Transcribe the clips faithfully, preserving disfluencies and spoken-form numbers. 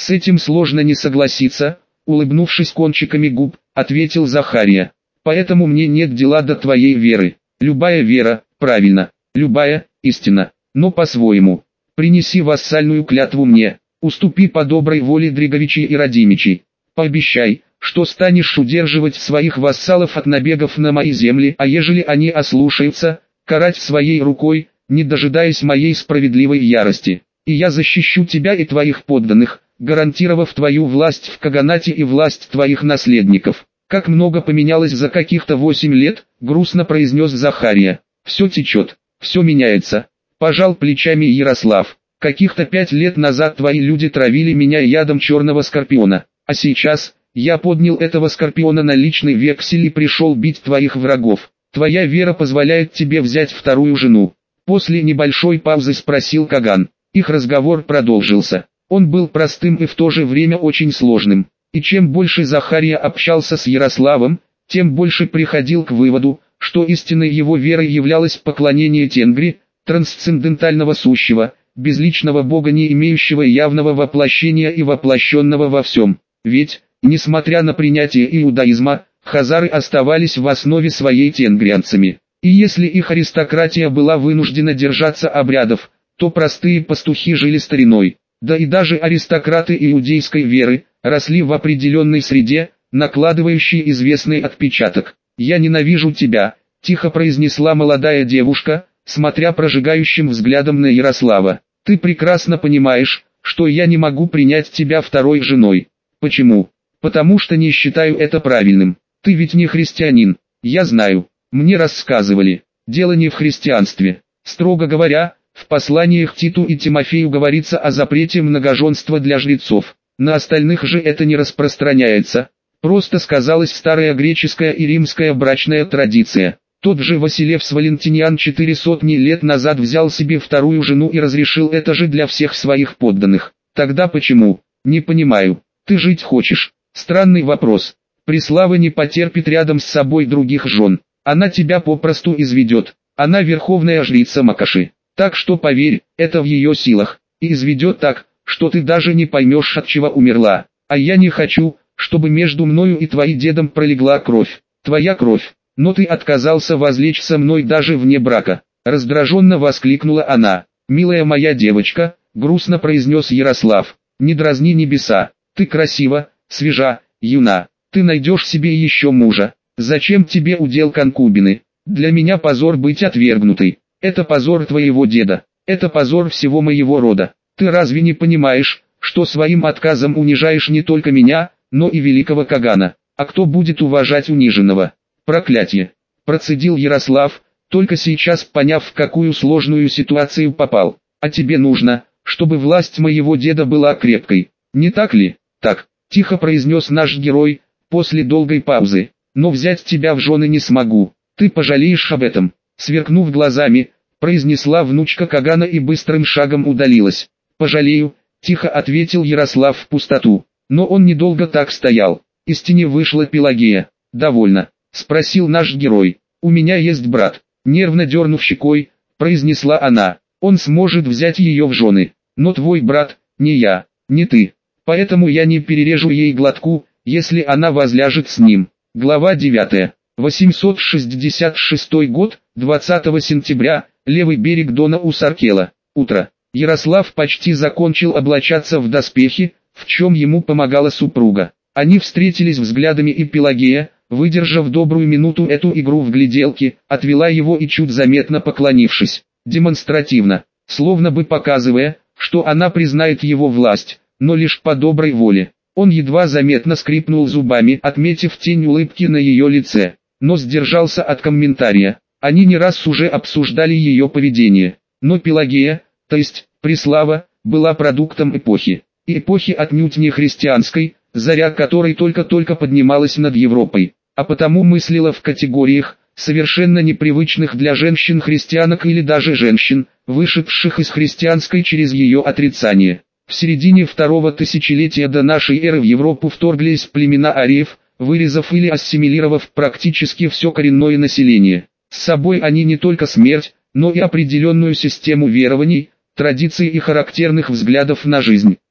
С этим сложно не согласиться, улыбнувшись кончиками губ, ответил Захария. Поэтому мне нет дела до твоей веры. Любая вера, правильно, любая, истина, но по-своему. Принеси вассальную клятву мне, уступи по доброй воле Дриговичей и Радимичей. Пообещай, что станешь удерживать своих вассалов от набегов на мои земли, а ежели они ослушаются, карать своей рукой, не дожидаясь моей справедливой ярости. И я защищу тебя и твоих подданных, гарантировав твою власть в Каганате и власть твоих наследников. Как много поменялось за каких-то восемь лет, грустно произнес Захария. Все течет, все меняется. Пожал плечами Ярослав. Каких-то пять лет назад твои люди травили меня ядом черного скорпиона, а сейчас я поднял этого скорпиона на личный вексель и пришел бить твоих врагов. Твоя вера позволяет тебе взять вторую жену. После небольшой паузы спросил Каган. Их разговор продолжился. Он был простым и в то же время очень сложным. И чем больше Захария общался с Ярославом, тем больше приходил к выводу, что истинной его верой являлось поклонение Тенгри, трансцендентального сущего, безличного бога, не имеющего явного воплощения и воплощенного во всем. Ведь, несмотря на принятие иудаизма, хазары оставались в основе своей тенгрианцами. И если их аристократия была вынуждена держаться обрядов, то простые пастухи жили стариной. Да и даже аристократы иудейской веры росли в определенной среде, накладывающей известный отпечаток. «Я ненавижу тебя», – тихо произнесла молодая девушка, смотря прожигающим взглядом на Ярослава. «Ты прекрасно понимаешь, что я не могу принять тебя второй женой. Почему? Потому что не считаю это правильным. Ты ведь не христианин. Я знаю. Мне рассказывали. Дело не в христианстве. Строго говоря, в посланиях Титу и Тимофею говорится о запрете многоженства для жрецов. На остальных же это не распространяется. Просто сказалась старая греческая и римская брачная традиция. Тот же Василевс Валентиниан четыре сотни лет назад взял себе вторую жену и разрешил это же для всех своих подданных. Тогда почему? Не понимаю. Ты жить хочешь? Странный вопрос. Преслава не потерпит рядом с собой других жен. Она тебя попросту изведет. Она верховная жрица Макаши. Так что поверь, это в ее силах. И изведет так, что ты даже не поймешь, от чего умерла. А я не хочу, чтобы между мною и твоим дедом пролегла кровь. Твоя кровь. Но ты отказался возлечь со мной даже вне брака. Раздраженно воскликнула она. «Милая моя девочка», грустно произнес Ярослав, «не дразни небеса. Ты красива, свежа, юна. Ты найдешь себе еще мужа. Зачем тебе удел конкубины? Для меня позор быть отвергнутой. Это позор твоего деда. Это позор всего моего рода. Ты разве не понимаешь, что своим отказом унижаешь не только меня, но и великого Кагана? А кто будет уважать униженного? Проклятие!» Процедил Ярослав, только сейчас поняв, в какую сложную ситуацию попал. «А тебе нужно, чтобы власть моего деда была крепкой. Не так ли?» «Так», тихо произнес наш герой, после долгой паузы. «Но взять тебя в жены не смогу. Ты пожалеешь об этом», сверкнув глазами, произнесла внучка Кагана и быстрым шагом удалилась. «Пожалею», тихо ответил Ярослав в пустоту. Но он недолго так стоял. Из тени вышла Пелагея. «Довольно?» — спросил наш герой. «У меня есть брат», — нервно дернув щекой, произнесла она. «Он сможет взять ее в жены. Но твой брат, не я, не ты. Поэтому я не перережу ей глотку, если она возляжет с ним». Глава девятая. восемьсот шестьдесят шестой год, двадцатого сентября, левый берег Дона у Саркела. Утро. Ярослав почти закончил облачаться в доспехи, в чем ему помогала супруга. Они встретились взглядами, и Пелагея, выдержав добрую минуту эту игру в гляделки, отвела его и чуть заметно поклонившись, демонстративно, словно бы показывая, что она признает его власть, но лишь по доброй воле. Он едва заметно скрипнул зубами, отметив тень улыбки на ее лице, но сдержался от комментария. Они не раз уже обсуждали ее поведение, но Пелагея, то есть Преслава, была продуктом эпохи, и эпохи отнюдь не христианской, заря которой только-только поднималась над Европой, а потому мыслила в категориях, совершенно непривычных для женщин-христианок или даже женщин, вышедших из христианской через ее отрицание. В середине второго тысячелетия до нашей эры в Европу вторглись племена ариев, вырезав или ассимилировав практически все коренное население. С собой они не только смерть, но и определенную систему верований, традиций и характерных взглядов на жизнь.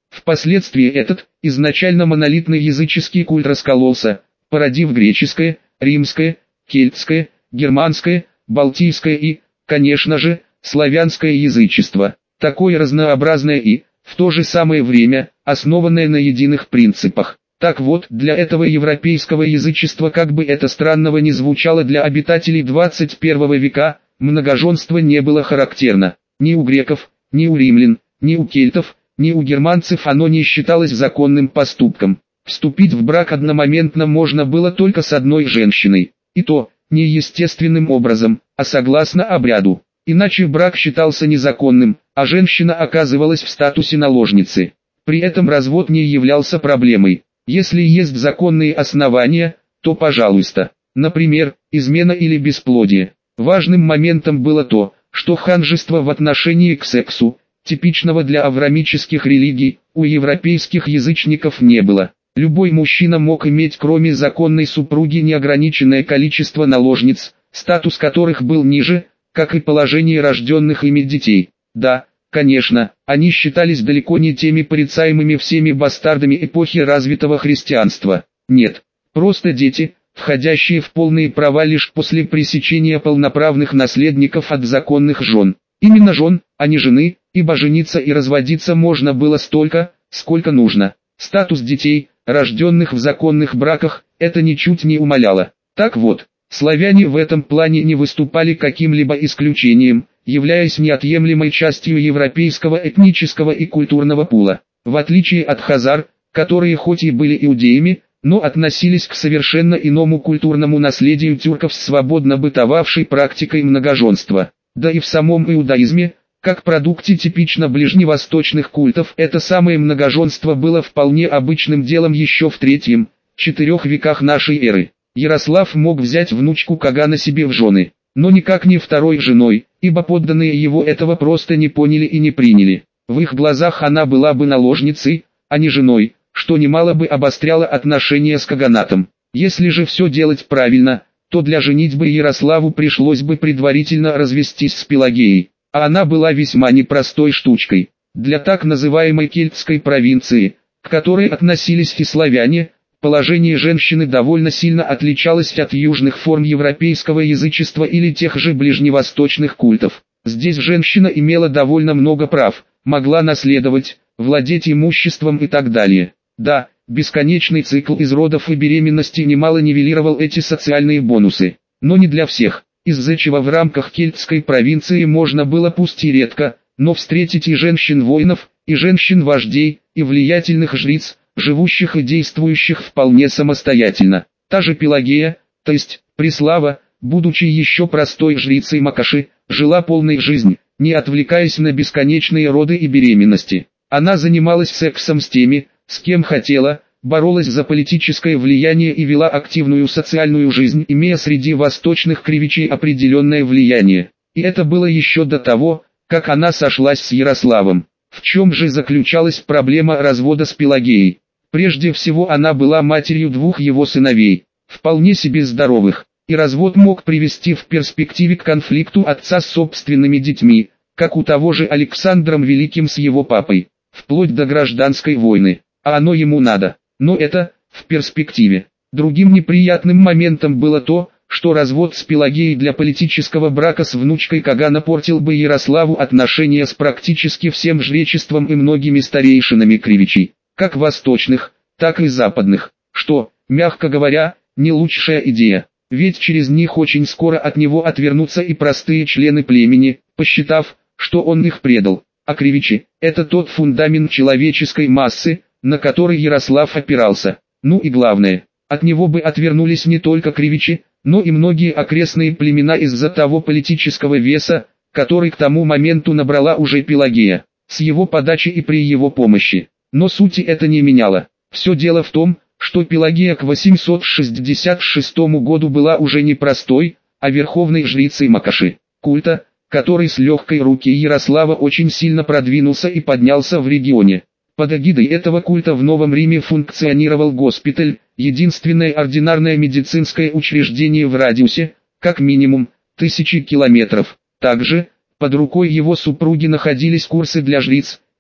Впоследствии этот, изначально монолитный языческий культ раскололся, породив греческое, римское, кельтское, германское, балтийское и, конечно же, славянское язычество. Такое разнообразное и, в то же самое время, основанное на единых принципах. Так вот, для этого европейского язычества, как бы это странного ни звучало для обитателей двадцать первого века, многоженство не было характерно. Ни у греков, ни у римлян, ни у кельтов, ни у германцев оно не считалось законным поступком. Вступить в брак одномоментно можно было только с одной женщиной, и то, не естественным образом, а согласно обряду. Иначе брак считался незаконным, а женщина оказывалась в статусе наложницы. При этом развод не являлся проблемой. Если есть законные основания, то пожалуйста. Например, измена или бесплодие. Важным моментом было то, что ханжество в отношении к сексу, типичного для авраамических религий, у европейских язычников не было. Любой мужчина мог иметь кроме законной супруги неограниченное количество наложниц, статус которых был ниже, как и положение рожденных ими детей. Да, конечно, они считались далеко не теми порицаемыми всеми бастардами эпохи развитого христианства. Нет, просто дети, входящие в полные права лишь после пресечения полноправных наследников от законных жен. Именно жен, а не жены, ибо жениться и разводиться можно было столько, сколько нужно. Статус детей, рожденных в законных браках, это ничуть не умаляло. Так вот, славяне в этом плане не выступали каким-либо исключением, являясь неотъемлемой частью европейского этнического и культурного пула. В отличие от хазар, которые хоть и были иудеями, но относились к совершенно иному культурному наследию тюрков с свободно бытовавшей практикой многоженства. Да и в самом иудаизме, как продукте типично ближневосточных культов, это самое многоженство было вполне обычным делом еще в третьем, четырех веках нашей эры. Ярослав мог взять внучку Кагана себе в жены, но никак не второй женой, ибо подданные его этого просто не поняли и не приняли. В их глазах она была бы наложницей, а не женой, что немало бы обостряло отношения с Каганатом. Если же все делать правильно, то для женитьбы Ярославу пришлось бы предварительно развестись с Пелагеей, а она была весьма непростой штучкой. Для так называемой кельтской провинции, к которой относились и славяне, положение женщины довольно сильно отличалось от южных форм европейского язычества или тех же ближневосточных культов. Здесь женщина имела довольно много прав, могла наследовать, владеть имуществом и так далее. Да, бесконечный цикл из родов и беременности немало нивелировал эти социальные бонусы, но не для всех, из-за чего в рамках кельтской провинции можно было пусть и редко, но встретить и женщин-воинов, и женщин-вождей, и влиятельных жриц, живущих и действующих вполне самостоятельно. Та же Пелагея, то есть Преслава, будучи еще простой жрицей Макоши, жила полной жизнью, не отвлекаясь на бесконечные роды и беременности. Она занималась сексом с теми, с кем хотела, боролась за политическое влияние и вела активную социальную жизнь, имея среди восточных кривичей определенное влияние. И это было еще до того, как она сошлась с Ярославом. В чем же заключалась проблема развода с Пелагеей? Прежде всего она была матерью двух его сыновей, вполне себе здоровых, и развод мог привести в перспективе к конфликту отца с собственными детьми, как у того же Александром Великим с его папой, вплоть до гражданской войны. А оно ему надо. Но это, в перспективе. Другим неприятным моментом было то, что развод с Пелагеей для политического брака с внучкой Кагана портил бы Ярославу отношения с практически всем жречеством и многими старейшинами кривичей, как восточных, так и западных, что, мягко говоря, не лучшая идея. Ведь через них очень скоро от него отвернутся и простые члены племени, посчитав, что он их предал. А кривичи – это тот фундамент человеческой массы, на который Ярослав опирался. Ну и главное, от него бы отвернулись не только кривичи, но и многие окрестные племена из-за того политического веса, который к тому моменту набрала уже Пелагея, с его подачи и при его помощи. Но сути это не меняло. Все дело в том, что Пелагея к восемьсот шестьдесят шестому году была уже не простой, а верховной жрицей Макоши, культа, который с легкой руки Ярослава очень сильно продвинулся и поднялся в регионе. Под эгидой этого культа в Новом Риме функционировал госпиталь, единственное ординарное медицинское учреждение в радиусе, как минимум, тысячи километров. Также, под рукой его супруги находились курсы для жриц,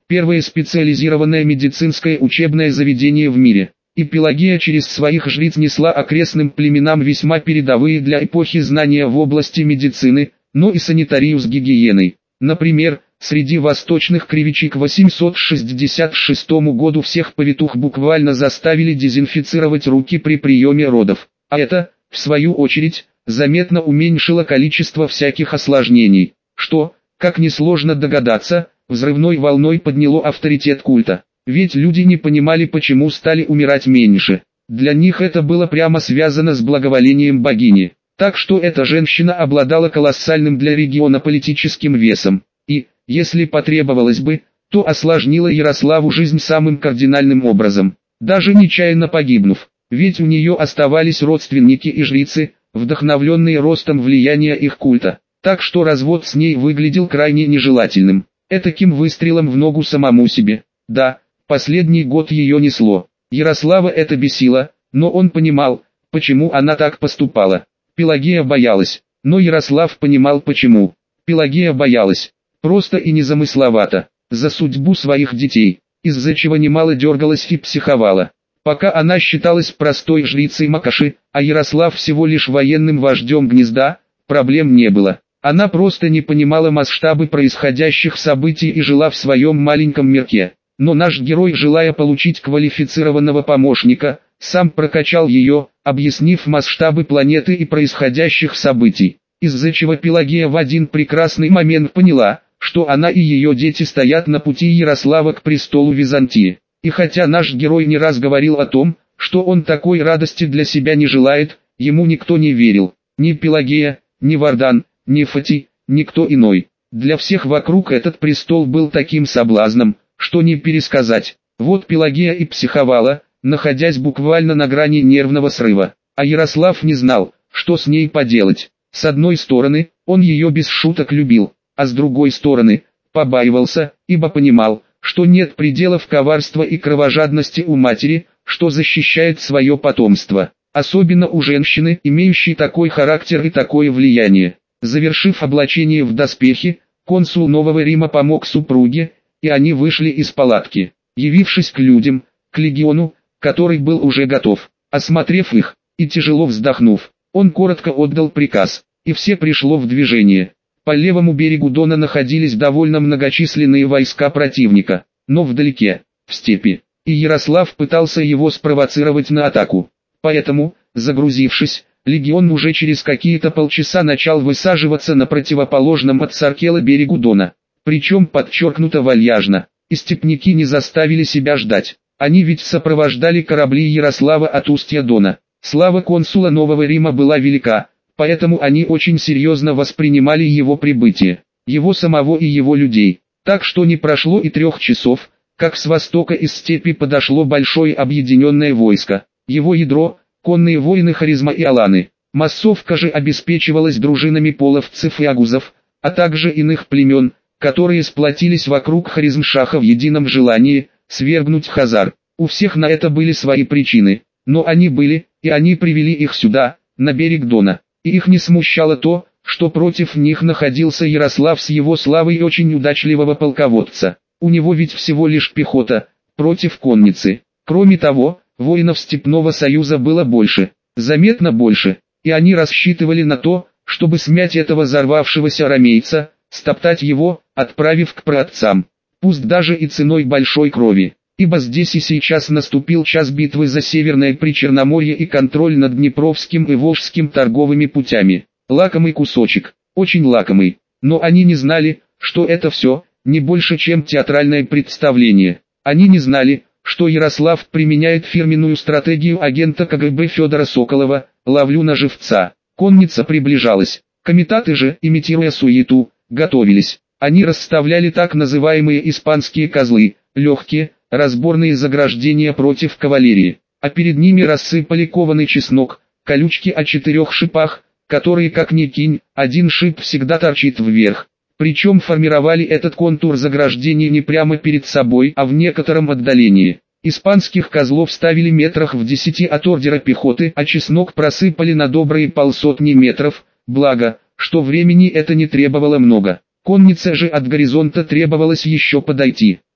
первое специализированное медицинское учебное заведение в мире. И Пелагея через своих жриц несла окрестным племенам весьма передовые для эпохи знания в области медицины, но и санитарию с гигиеной. Например, среди восточных кривичей к восемьсот шестьдесят шестому году всех повитух буквально заставили дезинфицировать руки при приеме родов. А это, в свою очередь, заметно уменьшило количество всяких осложнений, что, как несложно догадаться, взрывной волной подняло авторитет культа. Ведь люди не понимали, почему стали умирать меньше. Для них это было прямо связано с благоволением богини. Так что эта женщина обладала колоссальным для региона политическим весом. И, если потребовалось бы, то осложнила Ярославу жизнь самым кардинальным образом, даже нечаянно погибнув. Ведь у нее оставались родственники и жрицы, вдохновленные ростом влияния их культа. Так что развод с ней выглядел крайне нежелательным. Этаким выстрелом в ногу самому себе. Да, последний год ее несло. Ярослава это бесило, но он понимал, почему она так поступала. Пелагея боялась, но Ярослав понимал почему. Пелагея боялась, просто и незамысловато, за судьбу своих детей, из-за чего немало дергалась и психовала. Пока она считалась простой жрицей Макоши, а Ярослав всего лишь военным вождем гнезда, проблем не было. Она просто не понимала масштабы происходящих событий и жила в своем маленьком мирке. Но наш герой, желая получить квалифицированного помощника, сам прокачал ее, объяснив масштабы планеты и происходящих событий. Из-за чего Пелагея в один прекрасный момент поняла, что она и ее дети стоят на пути Ярослава к престолу Византии. И хотя наш герой не раз говорил о том, что он такой радости для себя не желает, ему никто не верил. Ни Пелагея, ни Вардан, ни Фати, никто иной. Для всех вокруг этот престол был таким соблазном, что не пересказать. Вот Пелагея и психовала, находясь буквально на грани нервного срыва. А Ярослав не знал, что с ней поделать. С одной стороны, он ее без шуток любил, а с другой стороны, побаивался, ибо понимал, что нет пределов коварства и кровожадности у матери, что защищает свое потомство. Особенно у женщины, имеющей такой характер и такое влияние. Завершив облачение в доспехи, консул Нового Рима помог супруге, и они вышли из палатки. Явившись к людям, к легиону, который был уже готов, осмотрев их, и тяжело вздохнув, он коротко отдал приказ, и все пришло в движение. По левому берегу Дона находились довольно многочисленные войска противника, но вдалеке, в степи, и Ярослав пытался его спровоцировать на атаку. Поэтому, загрузившись, легион уже через какие-то полчаса начал высаживаться на противоположном от Саркела берегу Дона. Причем подчеркнуто вальяжно, и степняки не заставили себя ждать. Они ведь сопровождали корабли Ярослава от устья Дона. Слава консула Нового Рима была велика, поэтому они очень серьезно воспринимали его прибытие, его самого и его людей. Так что не прошло и трех часов, как с востока из степи подошло большое объединенное войско. Его ядро – конные воины Харизма и Аланы. Массовка же обеспечивалась дружинами половцев и агузов, а также иных племен, которые сплотились вокруг Харизмшаха в едином желании свергнуть Хазар. У всех на это были свои причины, но они были, и они привели их сюда, на берег Дона. И их не смущало то, что против них находился Ярослав с его славой и очень удачливого полководца. У него ведь всего лишь пехота, против конницы. Кроме того, воинов Степного Союза было больше, заметно больше, и они рассчитывали на то, чтобы смять этого взорвавшегося ромейца, стоптать его, отправив к праотцам, пусть даже и ценой большой крови, ибо здесь и сейчас наступил час битвы за Северное Причерноморье и контроль над Днепровским и Волжским торговыми путями. Лакомый кусочек, очень лакомый, но они не знали, что это все, не больше чем театральное представление. Они не знали, что Ярослав применяет фирменную стратегию агента ка гэ бэ Федора Соколова «Ловлю на живца». Конница приближалась, комитаты же, имитируя суету, готовились. Они расставляли так называемые испанские козлы, легкие, разборные заграждения против кавалерии, а перед ними рассыпали кованый чеснок, колючки о четырех шипах, которые как ни кинь, один шип всегда торчит вверх. Причем формировали этот контур заграждений не прямо перед собой, а в некотором отдалении. Испанских козлов ставили метрах в десяти от ордера пехоты, а чеснок просыпали на добрые полсотни метров, благо, что времени это не требовало много. Коннице же от горизонта требовалось еще подойти.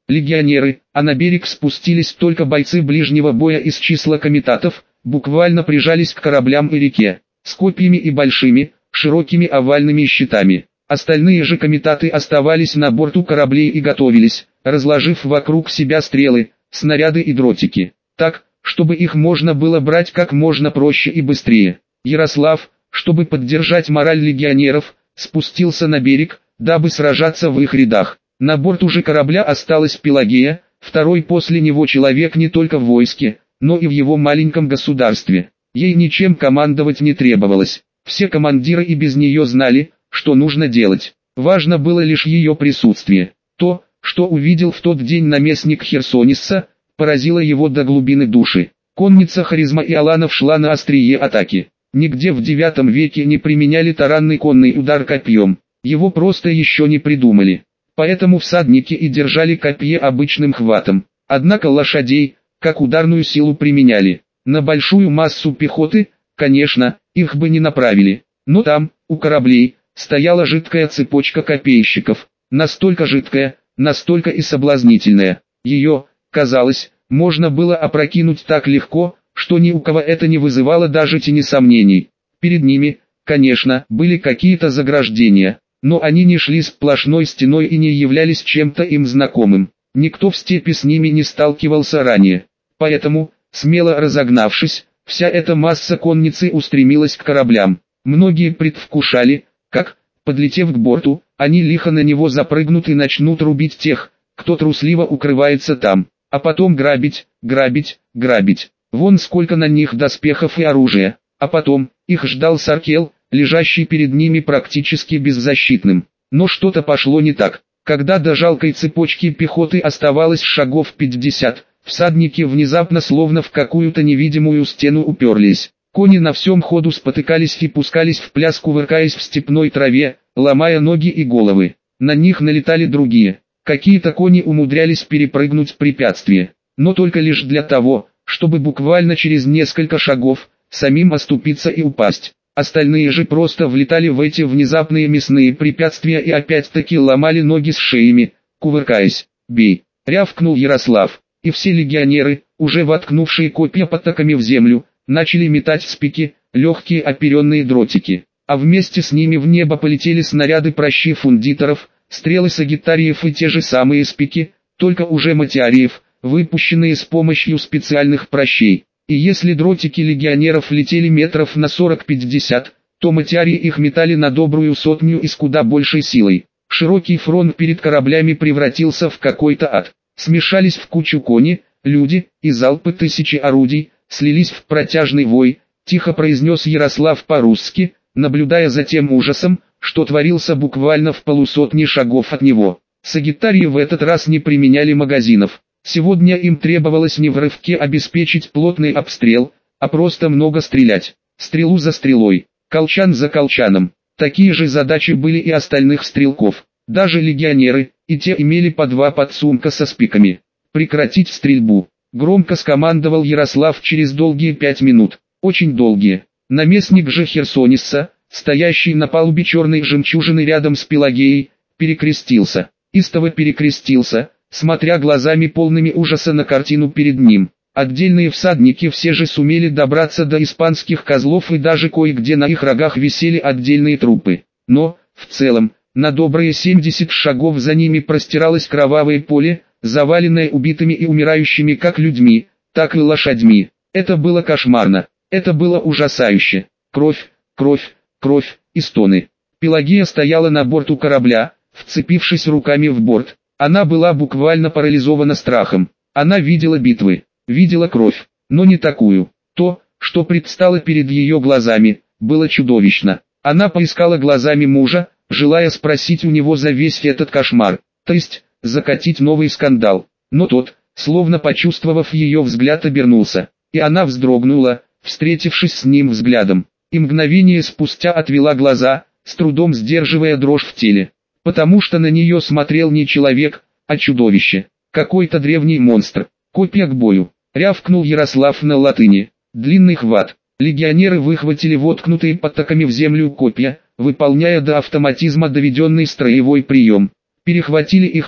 легионеры, а на берег спустились только бойцы ближнего боя из числа комитатов, буквально прижались к кораблям и реке, с копьями и большими, широкими овальными щитами. Остальные же комитаты оставались на борту кораблей и готовились, разложив вокруг себя стрелы, снаряды и дротики, так, чтобы их можно было брать как можно проще и быстрее. Ярослав, чтобы поддержать мораль легионеров, спустился на берег, дабы сражаться в их рядах. На борту же корабля осталась Пелагея, второй после него человек не только в войске, но и в его маленьком государстве. Ей ничем командовать не требовалось. Все командиры и без нее знали, что нужно делать. Важно было лишь ее присутствие. То, что увидел в тот день наместник Херсонеса, поразило его до глубины души. Конница Харизма и Аланов шла на острие атаки. Нигде в девятом веке не применяли таранный конный удар копьем. Его просто еще не придумали. Поэтому всадники и держали копье обычным хватом. Однако лошадей, как ударную силу применяли. На большую массу пехоты, конечно, их бы не направили. Но там, у кораблей, стояла жидкая цепочка копейщиков. Настолько жидкая, настолько и соблазнительная. Ее, казалось, можно было опрокинуть так легко, что ни у кого это не вызывало даже тени сомнений. Перед ними, конечно, были какие-то заграждения, но они не шли сплошной стеной и не являлись чем-то им знакомым. Никто в степи с ними не сталкивался ранее. Поэтому, смело разогнавшись, вся эта масса конницы устремилась к кораблям. Многие предвкушали, как, подлетев к борту, они лихо на него запрыгнут и начнут рубить тех, кто трусливо укрывается там, а потом грабить, грабить, грабить. Вон сколько на них доспехов и оружия, а потом, их ждал Саркел, лежащий перед ними практически беззащитным. Но что-то пошло не так. Когда до жалкой цепочки пехоты оставалось шагов пятьдесят, всадники внезапно словно в какую-то невидимую стену уперлись. Кони на всем ходу спотыкались и пускались в пляс, кувыркаясь в степной траве, ломая ноги и головы. На них налетали другие. Какие-то кони умудрялись перепрыгнуть препятствие, но только лишь для того, чтобы буквально через несколько шагов, самим оступиться и упасть. Остальные же просто влетали в эти внезапные мясные препятствия и опять-таки ломали ноги с шеями, кувыркаясь. «Бей!» — рявкнул Ярослав, и все легионеры, уже воткнувшие копья потоками в землю, начали метать в спики, легкие оперенные дротики. А вместе с ними в небо полетели снаряды пращи фундиторов, стрелы сагитариев и те же самые спики, только уже матиариев, выпущенные с помощью специальных пращей. И если дротики легионеров летели метров на сорок-пятьдесят, то матиарии их метали на добрую сотню и с куда большей силой. Широкий фронт перед кораблями превратился в какой-то ад. Смешались в кучу кони, люди, и залпы тысячи орудий, слились в протяжный вой, тихо произнес Ярослав по-русски, наблюдая за тем ужасом, что творился буквально в полусотни шагов от него. Сагитарии в этот раз не применяли магазинов. Сегодня им требовалось не в рывке обеспечить плотный обстрел, а просто много стрелять. Стрелу за стрелой, колчан за колчаном. Такие же задачи были и остальных стрелков. Даже легионеры, и те имели по два подсумка со спиками. «Прекратить стрельбу!» — громко скомандовал Ярослав через долгие пять минут. Очень долгие. Наместник же Херсонеса, стоящий на палубе черной жемчужины рядом с Пелагеей, перекрестился. Истово перекрестился, смотря глазами полными ужаса на картину перед ним. Отдельные всадники все же сумели добраться до испанских козлов, и даже кое-где на их рогах висели отдельные трупы. Но, в целом, на добрые семьдесят шагов за ними простиралось кровавое поле, заваленное убитыми и умирающими как людьми, так и лошадьми. Это было кошмарно, это было ужасающе. Кровь, кровь, кровь и стоны. Пелагея стояла на борту корабля, вцепившись руками в борт. Она была буквально парализована страхом. Она видела битвы, видела кровь, но не такую. То, что предстало перед ее глазами, было чудовищно. Она поискала глазами мужа, желая спросить у него за весь этот кошмар, то есть, закатить новый скандал. Но тот, словно почувствовав ее взгляд, обернулся, и она вздрогнула, встретившись с ним взглядом, и мгновение спустя отвела глаза, с трудом сдерживая дрожь в теле. Потому что на нее смотрел не человек, а чудовище, какой-то древний монстр. «Копья к бою!» — рявкнул Ярослав на латыни. Длинный хват. Легионеры выхватили воткнутые потоками в землю копья, выполняя до автоматизма доведенный строевой прием. Перехватили их так,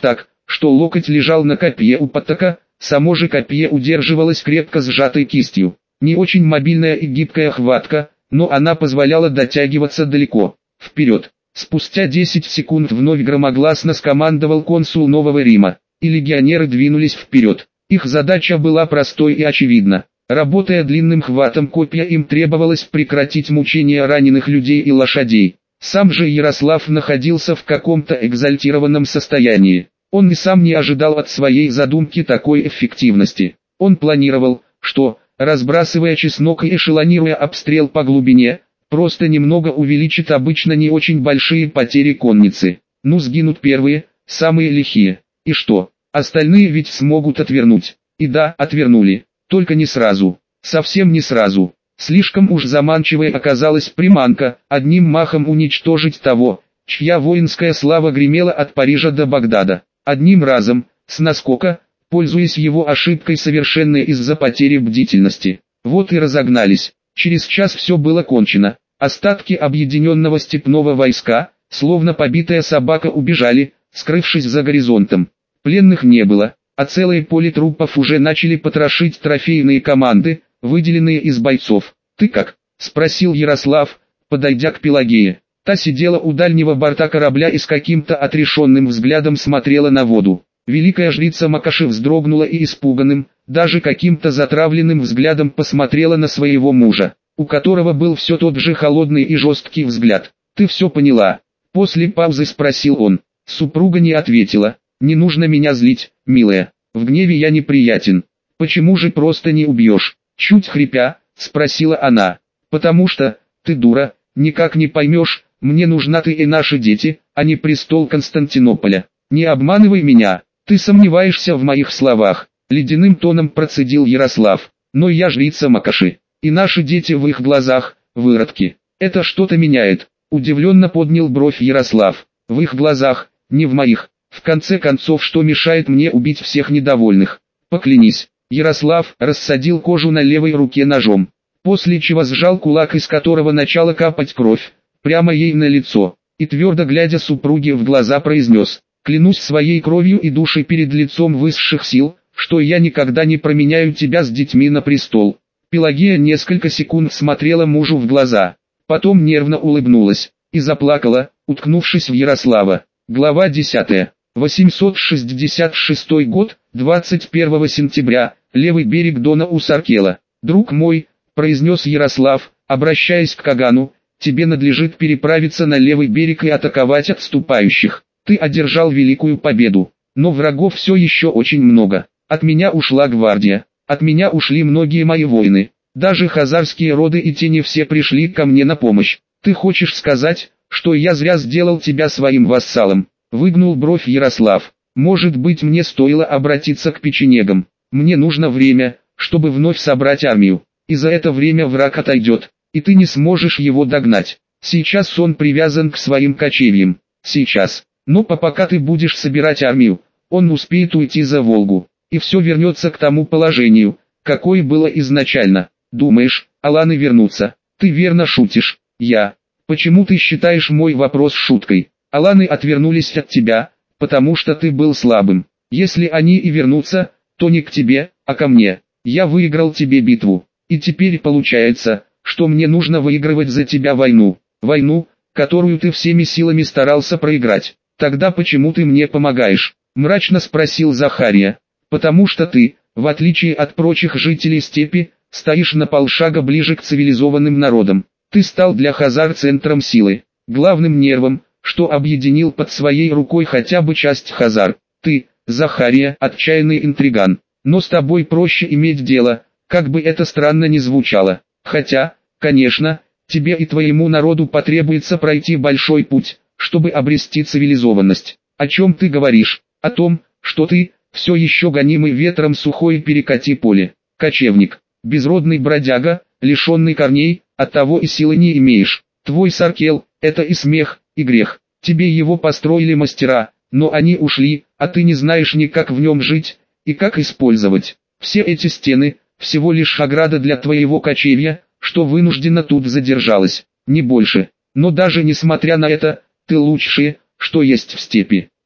что локоть лежал на копье у Паттака, само же копье удерживалось крепко сжатой кистью. Не очень мобильная и гибкая хватка, но она позволяла дотягиваться далеко. Вперед! Спустя десять секунд вновь громогласно скомандовал консул Нового Рима, и легионеры двинулись вперед. Их задача была простой и очевидна. Работая длинным хватом копья, им требовалось прекратить мучения раненых людей и лошадей. Сам же Ярослав находился в каком-то экзальтированном состоянии. Он и сам не ожидал от своей задумки такой эффективности. Он планировал, что, разбрасывая чеснок и эшелонируя обстрел по глубине, просто немного увеличит обычно не очень большие потери конницы. Ну, сгинут первые, самые лихие. И что? Остальные ведь смогут отвернуть. И да, отвернули. Только не сразу. Совсем не сразу. Слишком уж заманчивой оказалась приманка, одним махом уничтожить того, чья воинская слава гремела от Парижа до Багдада. Одним разом, с наскока, пользуясь его ошибкой совершенной из-за потери бдительности. Вот и разогнались. Через час все было кончено. Остатки объединенного степного войска, словно побитая собака, убежали, скрывшись за горизонтом. Пленных не было, а целое поле трупов уже начали потрошить трофейные команды, выделенные из бойцов. «Ты как?» – спросил Ярослав, подойдя к Пелагее. Та сидела у дальнего борта корабля и с каким-то отрешенным взглядом смотрела на воду. Великая жрица Макоши вздрогнула и испуганным, даже каким-то затравленным взглядом посмотрела на своего мужа, у которого был все тот же холодный и жесткий взгляд. «Ты все поняла?» После паузы спросил он. Супруга не ответила. «Не нужно меня злить, милая. В гневе я неприятен. Почему же просто не убьешь?» Чуть хрипя, спросила она. «Потому что, ты дура, никак не поймешь, мне нужна ты и наши дети, а не престол Константинополя. Не обманывай меня, ты сомневаешься в моих словах», ледяным тоном процедил Ярослав. «Но я жрица Макоши, и наши дети в их глазах, выродки. Это что-то меняет», удивленно поднял бровь Ярослав. «В их глазах, не в моих. В конце концов, что мешает мне убить всех недовольных? Поклянись». Ярослав рассадил кожу на левой руке ножом, после чего сжал кулак, из которого начала капать кровь, прямо ей на лицо, и твердо глядя супруге в глаза произнес: «Клянусь своей кровью и душей перед лицом высших сил, что я никогда не променяю тебя с детьми на престол». Пелагея несколько секунд смотрела мужу в глаза, потом нервно улыбнулась и заплакала, уткнувшись в Ярослава. Глава десятая. восемьсот шестьдесят шестой год, двадцать первого сентября, левый берег Дона у Саркела. «Друг мой», — произнес Ярослав, обращаясь к Кагану, — «тебе надлежит переправиться на левый берег и атаковать отступающих. Ты одержал великую победу, но врагов все еще очень много. От меня ушла гвардия, от меня ушли многие мои воины, даже хазарские роды и те не все пришли ко мне на помощь. Ты хочешь сказать, что я зря сделал тебя своим вассалом?» Выгнул бровь Ярослав. «Может быть, мне стоило обратиться к печенегам. Мне нужно время, чтобы вновь собрать армию, и за это время враг отойдет, и ты не сможешь его догнать. Сейчас он привязан к своим кочевьям. Сейчас. Но пока ты будешь собирать армию, он успеет уйти за Волгу, и все вернется к тому положению, какое было изначально. Думаешь, аланы вернутся? Ты верно шутишь. Я. Почему ты считаешь мой вопрос шуткой? Аланы отвернулись от тебя, потому что ты был слабым. Если они и вернутся, то не к тебе, а ко мне. Я выиграл тебе битву, и теперь получается, что мне нужно выигрывать за тебя войну. Войну, которую ты всеми силами старался проиграть. Тогда почему ты мне помогаешь?» Мрачно спросил Захария. «Потому что ты, в отличие от прочих жителей степи, стоишь на полшага ближе к цивилизованным народам. Ты стал для хазар центром силы, главным нервом, что объединил под своей рукой хотя бы часть хазар. Ты, Захария, отчаянный интриган, но с тобой проще иметь дело, как бы это странно ни звучало. Хотя, конечно, тебе и твоему народу потребуется пройти большой путь, чтобы обрести цивилизованность. О чем ты говоришь? О том, что ты, все еще гонимый ветром сухое перекати поле, кочевник, безродный бродяга, лишенный корней, оттого и силы не имеешь. Твой Саркел – это и смех, и грех. Тебе его построили мастера, но они ушли, а ты не знаешь ни как в нем жить, и как использовать. Все эти стены – всего лишь ограда для твоего кочевья, что вынужденно тут задержалось, не больше. Но даже несмотря на это, ты лучшее, что есть в степи.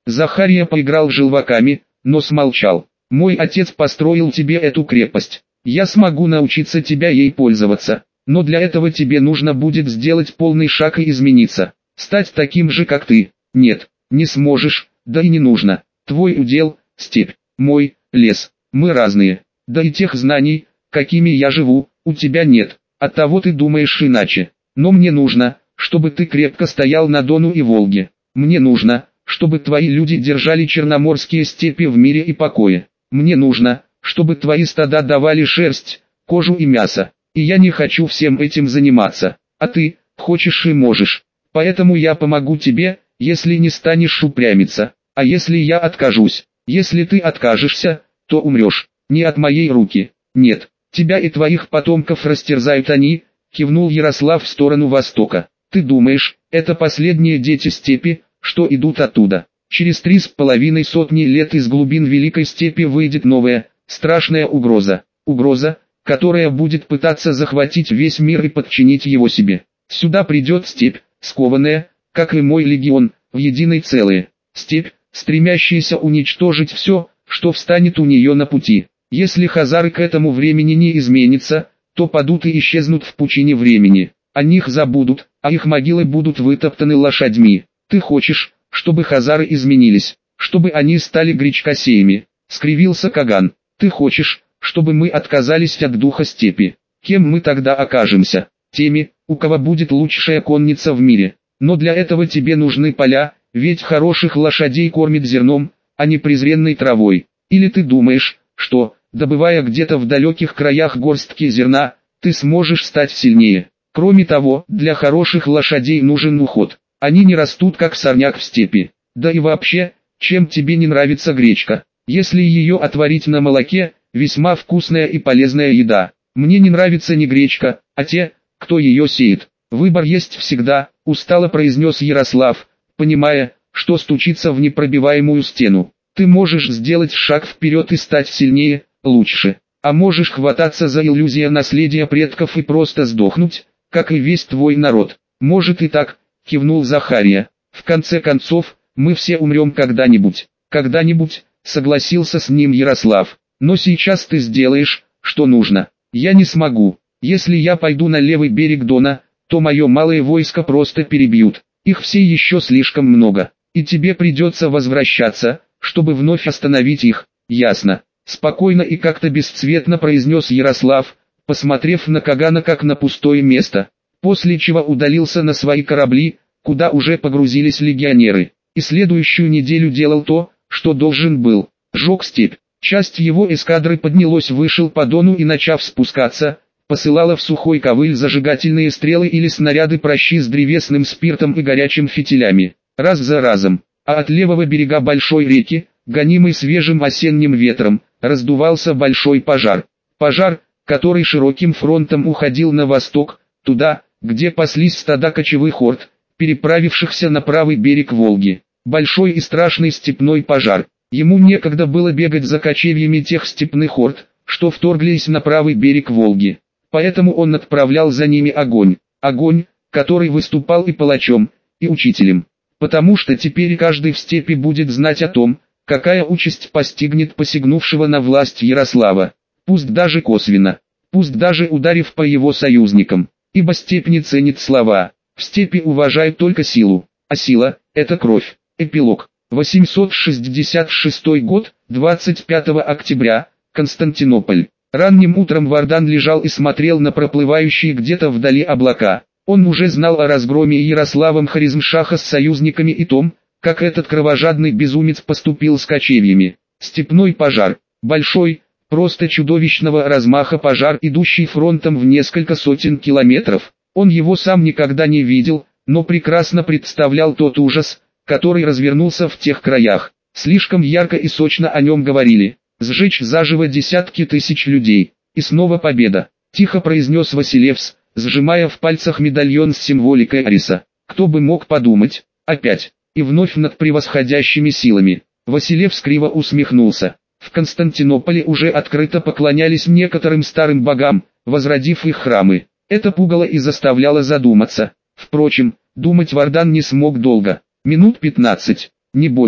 Захария поиграл желваками, но смолчал. «Мой отец построил тебе эту крепость. Я смогу научиться тебя ей пользоваться, но для этого тебе нужно будет сделать полный шаг и измениться, стать таким же, как ты. Нет, не сможешь, да и не нужно. Твой удел – степь, мой – лес. Мы разные. Да и тех знаний, какими я живу, у тебя нет. Оттого ты думаешь иначе. Но мне нужно, чтобы ты крепко стоял на Дону и Волге. Мне нужно, чтобы твои люди держали черноморские степи в мире и покое. Мне нужно, чтобы твои стада давали шерсть, кожу и мясо. И я не хочу всем этим заниматься. А ты, хочешь и можешь. Поэтому я помогу тебе, если не станешь упрямиться. А если я откажусь? Если ты откажешься, то умрешь. Не от моей руки. Нет, тебя и твоих потомков растерзают они, кивнул Ярослав в сторону востока. Ты думаешь, это последние дети степи, что идут оттуда? Через три с половиной сотни лет из глубин Великой Степи выйдет новая, страшная угроза. Угроза, которая будет пытаться захватить весь мир и подчинить его себе. Сюда придет степь, скованная, как и мой легион, в единое целое. Степь, стремящаяся уничтожить все, что встанет у нее на пути. Если хазары к этому времени не изменятся, то падут и исчезнут в пучине времени. О них забудут, а их могилы будут вытоптаны лошадьми. Ты хочешь, чтобы хазары изменились, чтобы они стали гречкосеями? Скривился Каган. Ты хочешь, чтобы мы отказались от духа степи? Кем мы тогда окажемся? Теми, у кого будет лучшая конница в мире. Но для этого тебе нужны поля, ведь хороших лошадей кормят зерном, а не презренной травой. Или ты думаешь, что, добывая где-то в далеких краях горстки зерна, ты сможешь стать сильнее? Кроме того, для хороших лошадей нужен уход. Они не растут как сорняк в степи. Да и вообще, чем тебе не нравится гречка? Если ее отварить на молоке, весьма вкусная и полезная еда. Мне не нравится не гречка, а те, кто ее сеет. Выбор есть всегда, устало произнес Ярослав, понимая, что стучится в непробиваемую стену. Ты можешь сделать шаг вперед и стать сильнее, лучше. А можешь хвататься за иллюзия наследия предков и просто сдохнуть, как и весь твой народ. Может и так, кивнул Захария. В конце концов, мы все умрем когда-нибудь. Когда-нибудь, согласился с ним Ярослав. Но сейчас ты сделаешь, что нужно. Я не смогу. Если я пойду на левый берег Дона, то мое малое войско просто перебьют. Их все еще слишком много. И тебе придется возвращаться, чтобы вновь остановить их. Ясно. Спокойно и как-то бесцветно произнес Ярослав, посмотрев на Кагана как на пустое место. После чего удалился на свои корабли, куда уже погрузились легионеры. И следующую неделю делал то, что должен был. Жег степь. Часть его эскадры поднялась вышел по Дону и, начав спускаться, посылала в сухой ковыль зажигательные стрелы или снаряды пращи с древесным спиртом и горячим фитилями. Раз за разом. А от левого берега большой реки, гонимый свежим осенним ветром, раздувался большой пожар. Пожар, который широким фронтом уходил на восток, туда, где паслись стада кочевых орд, переправившихся на правый берег Волги. Большой и страшный степной пожар. Ему некогда было бегать за кочевьями тех степных орд, что вторглись на правый берег Волги. Поэтому он отправлял за ними огонь. Огонь, который выступал и палачом, и учителем. Потому что теперь каждый в степи будет знать о том, какая участь постигнет посягнувшего на власть Ярослава. Пусть даже косвенно. Пусть даже ударив по его союзникам. Ибо степь не ценит слова. В степи уважают только силу. А сила – это кровь. Эпилог. восемьсот шестьдесят шестой год, двадцать пятого октября, Константинополь. Ранним утром Вардан лежал и смотрел на проплывающие где-то вдали облака. Он уже знал о разгроме Ярославом Хорезмшаха с союзниками и том, как этот кровожадный безумец поступил с кочевьями. Степной пожар. Большой, просто чудовищного размаха пожар, идущий фронтом в несколько сотен километров. Он его сам никогда не видел, но прекрасно представлял тот ужас, который развернулся в тех краях. Слишком ярко и сочно о нем говорили. Сжечь заживо десятки тысяч людей. И снова победа. Тихо произнес Василевс, сжимая в пальцах медальон с символикой Ариса. Кто бы мог подумать, опять, и вновь над превосходящими силами. Василевс криво усмехнулся. В Константинополе уже открыто поклонялись некоторым старым богам, возродив их храмы. Это пугало и заставляло задуматься. Впрочем, думать Вардан не смог долго. Минут пятнадцать, не больше.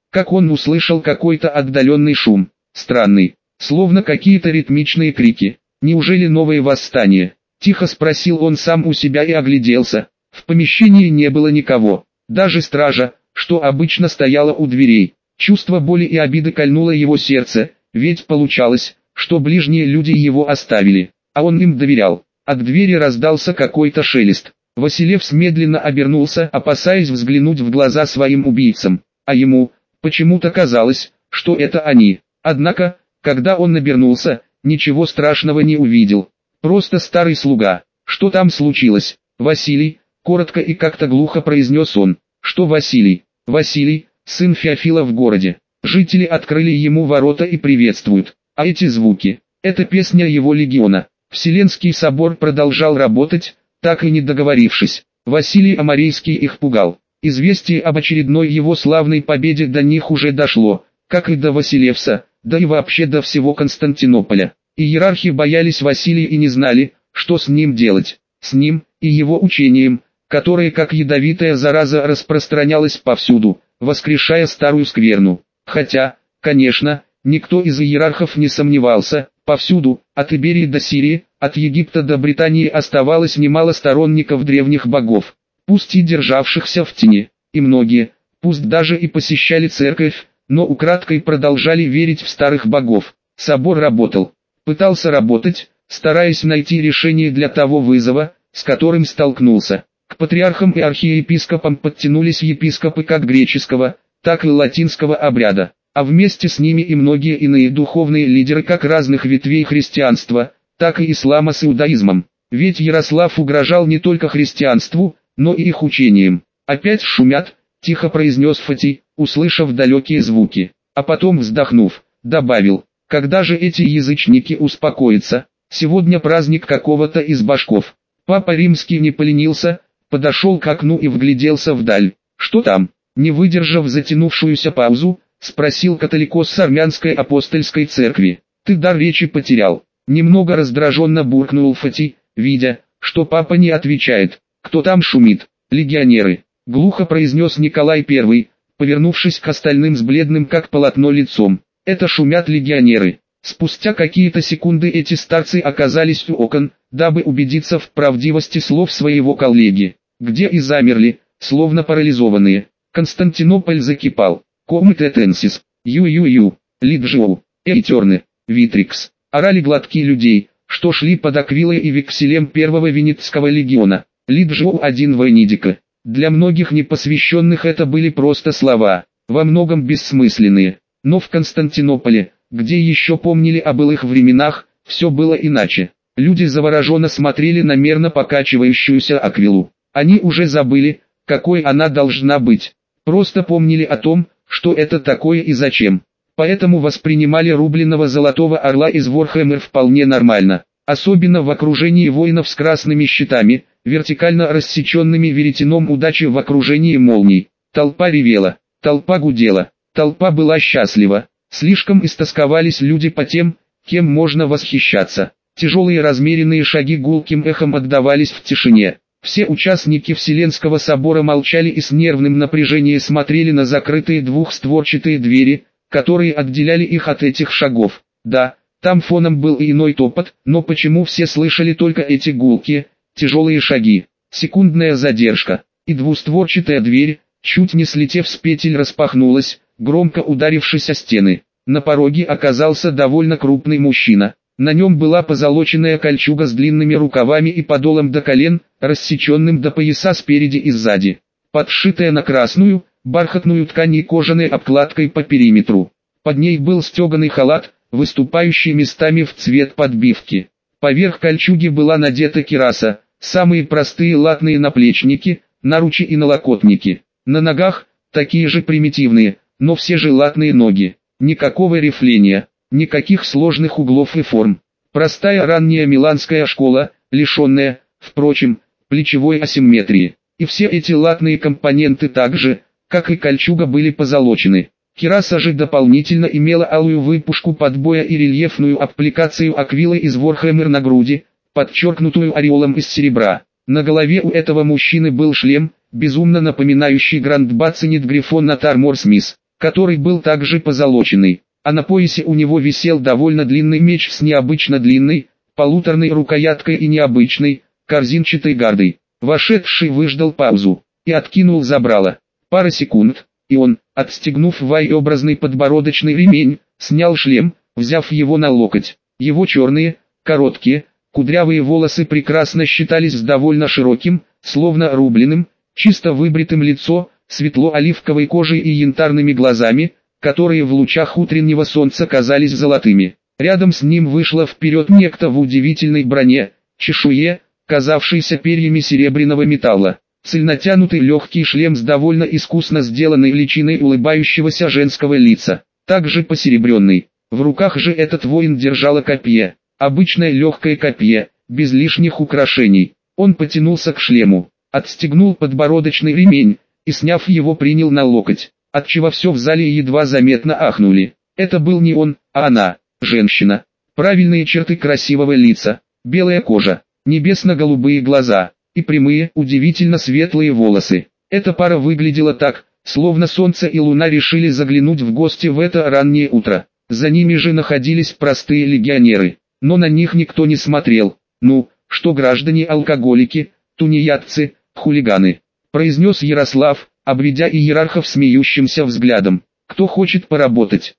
как он услышал какой-то отдаленный шум, странный, словно какие-то ритмичные крики. Неужели новое восстание? Тихо спросил он сам у себя и огляделся. В помещении не было никого, даже стража, что обычно стояла у дверей. Чувство боли и обиды кольнуло его сердце, ведь получалось, что ближние люди его оставили, а он им доверял. От двери раздался какой-то шелест. Василевс медленно обернулся, опасаясь взглянуть в глаза своим убийцам, а ему почему-то казалось, что это они. Однако, когда он обернулся, ничего страшного не увидел. Просто старый слуга. Что там случилось? Василий, коротко и как-то глухо произнес он. Что Василий? Василий, сын Феофила в городе. Жители открыли ему ворота и приветствуют. А эти звуки, это песня его легиона. Вселенский собор продолжал работать, так и не договорившись. Василий Амарейский их пугал. Известие об очередной его славной победе до них уже дошло, как и до Василевса, да и вообще до всего Константинополя. Иерархи боялись Василия и не знали, что с ним делать. С ним и его учением, которое как ядовитая зараза распространялось повсюду, воскрешая старую скверну. Хотя, конечно, никто из иерархов не сомневался, повсюду, от Иберии до Сирии, от Египта до Британии оставалось немало сторонников древних богов, пусть и державшихся в тени, и многие, пусть даже и посещали церковь, но украдкой продолжали верить в старых богов. Собор работал, пытался работать, стараясь найти решение для того вызова, с которым столкнулся. К патриархам и архиепископам подтянулись епископы как греческого, так и латинского обряда, а вместе с ними и многие иные духовные лидеры как разных ветвей христианства, так и ислама с иудаизмом. Ведь Ярослав угрожал не только христианству, но и их учениям. «Опять шумят», — тихо произнес Фатий, услышав далекие звуки, а потом, вздохнув, добавил: «Когда же эти язычники успокоятся? Сегодня праздник какого-то из башков». Папа Римский не поленился, подошел к окну и вгляделся вдаль. «Что там?» Не выдержав затянувшуюся паузу, спросил католикос с армянской апостольской церкви. «Ты дар речи потерял». Немного раздраженно буркнул Фатий, видя, что папа не отвечает. «Кто там шумит?» «Легионеры», — глухо произнес Николай Первый, повернувшись к остальным с бледным как полотно лицом. «Это шумят легионеры». Спустя какие-то секунды эти старцы оказались у окон, дабы убедиться в правдивости слов своего коллеги, где и замерли, словно парализованные. Константинополь закипал. Комитетенсис, ю-ю-ю, Лиджио, Эйтерны, Витрикс. Орали глотки людей, что шли под Аквилой и векселем первого Венецкого легиона. Лиджио один Венедика. Для многих непосвященных это были просто слова, во многом бессмысленные. Но в Константинополе, где еще помнили о былых временах, все было иначе. Люди завороженно смотрели на мерно покачивающуюся Аквилу. Они уже забыли, какой она должна быть. Просто помнили о том, что это такое и зачем. Поэтому воспринимали рубленного золотого орла из Ворхэммер вполне нормально. Особенно в окружении воинов с красными щитами, вертикально рассеченными веретеном удачи в окружении молний. Толпа ревела, толпа гудела, толпа была счастлива. Слишком истосковались люди по тем, кем можно восхищаться. Тяжелые размеренные шаги гулким эхом отдавались в тишине. Все участники Вселенского собора молчали и с нервным напряжением смотрели на закрытые двухстворчатые двери, которые отделяли их от этих шагов. Да, там фоном был и иной топот, но почему все слышали только эти гулкие, тяжелые шаги? Секундная задержка, и двустворчатая дверь, чуть не слетев с петель, распахнулась, громко ударившись о стены. На пороге оказался довольно крупный мужчина. На нем была позолоченная кольчуга с длинными рукавами и подолом до колен, рассеченным до пояса спереди и сзади, подшитая на красную, бархатную ткань и кожаной обкладкой по периметру. Под ней был стеганый халат, выступающий местами в цвет подбивки. Поверх кольчуги была надета кираса, самые простые латные наплечники, наручи и налокотники. На ногах такие же примитивные, но все же латные ноги. Никакого рифления, никаких сложных углов и форм. Простая ранняя миланская школа, лишенная, впрочем, плечевой асимметрии. И все эти латные компоненты так же, как и кольчуга, были позолочены. Кираса же дополнительно имела алую выпушку подбоя и рельефную аппликацию аквилы из Ворхэммер на груди, подчеркнутую ореолом из серебра. На голове у этого мужчины был шлем, безумно напоминающий Гранд Бацинит Грифон от Армор Смис. который был также позолоченный, а на поясе у него висел довольно длинный меч с необычно длинной, полуторной рукояткой и необычной, корзинчатой гардой. Вошедший выждал паузу и откинул забрало. Пара секунд, и он, отстегнув вай-образный подбородочный ремень, снял шлем, взяв его на локоть. Его черные, короткие, кудрявые волосы прекрасно считались с довольно широким, словно рубленым, чисто выбритым лицо, светло-оливковой кожей и янтарными глазами, которые в лучах утреннего солнца казались золотыми. Рядом с ним вышла вперед некто в удивительной броне, чешуе, казавшейся перьями серебряного металла. Цельнотянутый легкий шлем с довольно искусно сделанной личиной улыбающегося женского лица, также посеребренный. В руках же этот воин держал копье, обычное легкое копье, без лишних украшений. Он потянулся к шлему, отстегнул подбородочный ремень, и сняв его принял на локоть, отчего все в зале едва заметно ахнули. Это был не он, а она, женщина. Правильные черты красивого лица, белая кожа, небесно-голубые глаза и прямые, удивительно светлые волосы. Эта пара выглядела так, словно солнце и луна решили заглянуть в гости в это раннее утро. За ними же находились простые легионеры, но на них никто не смотрел. «Ну, что граждане-алкоголики, тунеядцы, хулиганы», произнес Ярослав, обведя иерархов смеющимся взглядом. «Кто хочет поработать?